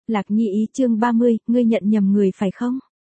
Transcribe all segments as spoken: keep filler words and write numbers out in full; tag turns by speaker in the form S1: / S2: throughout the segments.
S1: Lạc Nhi ý chương ba mươi, ngươi nhận nhầm người phải không?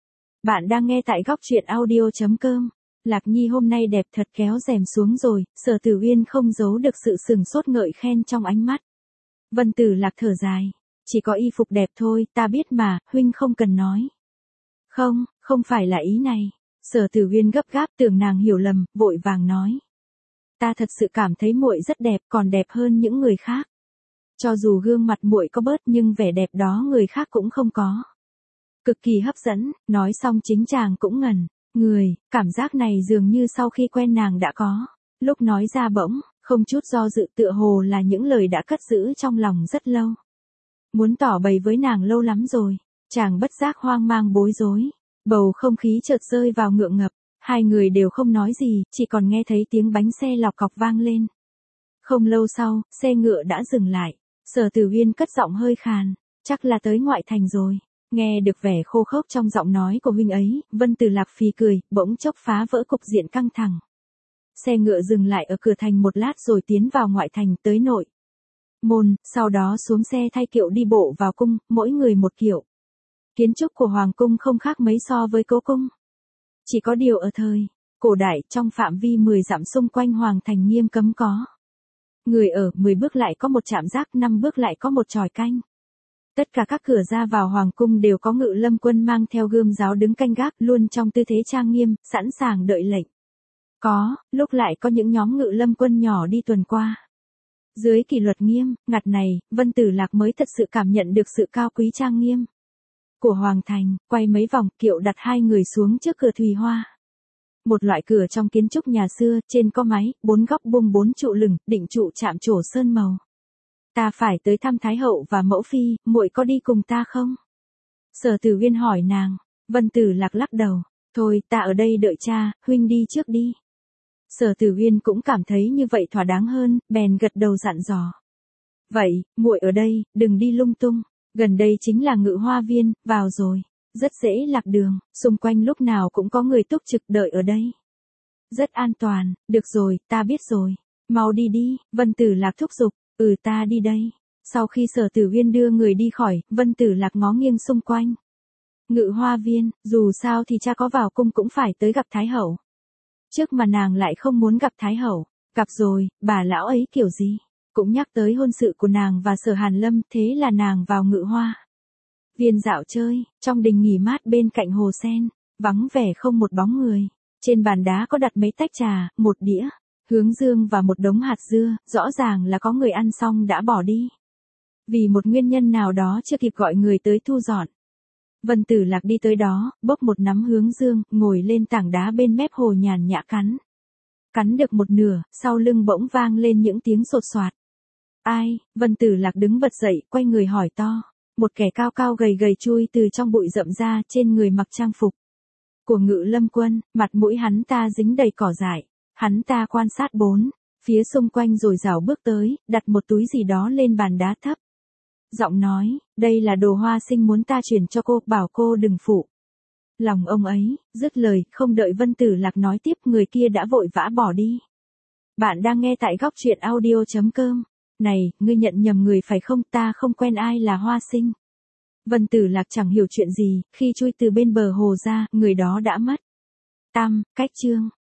S1: Bạn đang nghe tại góc truyện audio chấm com. Lạc Nhi hôm nay đẹp thật kéo rèm xuống rồi, Sở Tử Uyên không giấu được sự sừng sốt ngợi khen trong ánh mắt. Vân Tử Lạc thở dài, chỉ có y phục đẹp thôi, ta biết mà, huynh không cần nói. Không, không phải là ý này. Sở Tử Uyên gấp gáp tưởng nàng hiểu lầm, vội vàng nói. Ta thật sự cảm thấy muội rất đẹp, còn đẹp hơn những người khác. Cho dù gương mặt muội có bớt nhưng vẻ đẹp đó người khác cũng không có. Cực kỳ hấp dẫn, nói xong chính chàng cũng ngẩn người, cảm giác này dường như sau khi quen nàng đã có. Lúc nói ra bỗng, không chút do dự tựa hồ là những lời đã cất giữ trong lòng rất lâu. Muốn tỏ bày với nàng lâu lắm rồi, chàng bất giác hoang mang bối rối. Bầu không khí chợt rơi vào ngượng ngập, hai người đều không nói gì, chỉ còn nghe thấy tiếng bánh xe lọc cọc vang lên. Không lâu sau, xe ngựa đã dừng lại. Sở Tử Uyên cất giọng hơi khàn, chắc là tới ngoại thành rồi. Nghe được vẻ khô khốc trong giọng nói của huynh ấy, Vân Tử Lạc phì cười, bỗng chốc phá vỡ cục diện căng thẳng. Xe ngựa dừng lại ở cửa thành một lát rồi tiến vào ngoại thành tới nội môn, sau đó xuống xe thay kiệu đi bộ vào cung, mỗi người một kiệu. Kiến trúc của hoàng cung không khác mấy so với cố cung. Chỉ có điều ở thời cổ đại, trong phạm vi mười dặm xung quanh hoàng thành nghiêm cấm có người ở, mười bước lại có một trạm gác, năm bước lại có một chòi canh. Tất cả các cửa ra vào hoàng cung đều có ngự lâm quân mang theo gươm giáo đứng canh gác, luôn trong tư thế trang nghiêm, sẵn sàng đợi lệnh. Có, lúc lại có những nhóm ngự lâm quân nhỏ đi tuần qua. Dưới kỷ luật nghiêm ngặt này, Vân Tử Lạc mới thật sự cảm nhận được sự cao quý trang nghiêm của hoàng thành. Quay mấy vòng, kiệu đặt hai người xuống trước cửa Thùy Hoa. Một loại cửa trong kiến trúc nhà xưa, trên có mái, bốn góc buông bốn trụ lửng, định trụ chạm trổ sơn màu. Ta phải tới thăm Thái hậu và mẫu phi, muội có đi cùng ta không? Sở Tử Uyên hỏi nàng. Vân Tử Lạc lắc đầu. Thôi, ta ở đây đợi cha, huynh đi trước đi. Sở Tử Uyên cũng cảm thấy như vậy thỏa đáng hơn, bèn gật đầu dặn dò. Vậy, muội ở đây, đừng đi lung tung. Gần đây chính là Ngự Hoa Viên, vào rồi. Rất dễ lạc đường, xung quanh lúc nào cũng có người túc trực đợi ở đây. Rất an toàn, được rồi, ta biết rồi. Mau đi đi, Vân Tử Lạc thúc giục, ừ ta đi đây. Sau khi Sở Tử Uyên đưa người đi khỏi, Vân Tử Lạc ngó nghiêng xung quanh. Ngự Hoa Viên, dù sao thì cha có vào cung cũng phải tới gặp Thái hậu. Trước mà nàng lại không muốn gặp Thái hậu, gặp rồi, bà lão ấy kiểu gì, cũng nhắc tới hôn sự của nàng và Sở Hàn Lâm, thế là nàng vào Ngự Hoa Viên dạo chơi, trong đình nghỉ mát bên cạnh hồ sen, vắng vẻ không một bóng người. Trên bàn đá có đặt mấy tách trà, một đĩa hướng dương và một đống hạt dưa, rõ ràng là có người ăn xong đã bỏ đi. Vì một nguyên nhân nào đó chưa kịp gọi người tới thu dọn. Vân Tử Lạc đi tới đó, bốc một nắm hướng dương, ngồi lên tảng đá bên mép hồ nhàn nhã cắn. Cắn được một nửa, sau lưng bỗng vang lên những tiếng sột soạt. Ai? Vân Tử Lạc đứng bật dậy, quay người hỏi to. Một kẻ cao cao gầy gầy chui từ trong bụi rậm ra, trên người mặc trang phục của Ngự Lâm quân, mặt mũi hắn ta dính đầy cỏ dại. Hắn ta quan sát bốn phía xung quanh rồi rảo bước tới, đặt một túi gì đó lên bàn đá thấp. Giọng nói, đây là đồ Hoa Sinh muốn ta chuyển cho cô, bảo cô đừng phụ lòng ông ấy. Dứt lời, không đợi Vân Tử Lạc nói tiếp, người kia đã vội vã bỏ đi. Bạn đang nghe tại góc truyện audio chấm com. Này, ngươi nhận nhầm người phải không, ta không quen ai là Hoa Sinh. Vân Tử Lạc chẳng hiểu chuyện gì, khi chui từ bên bờ hồ ra, người đó đã mất. Tam, cách chương.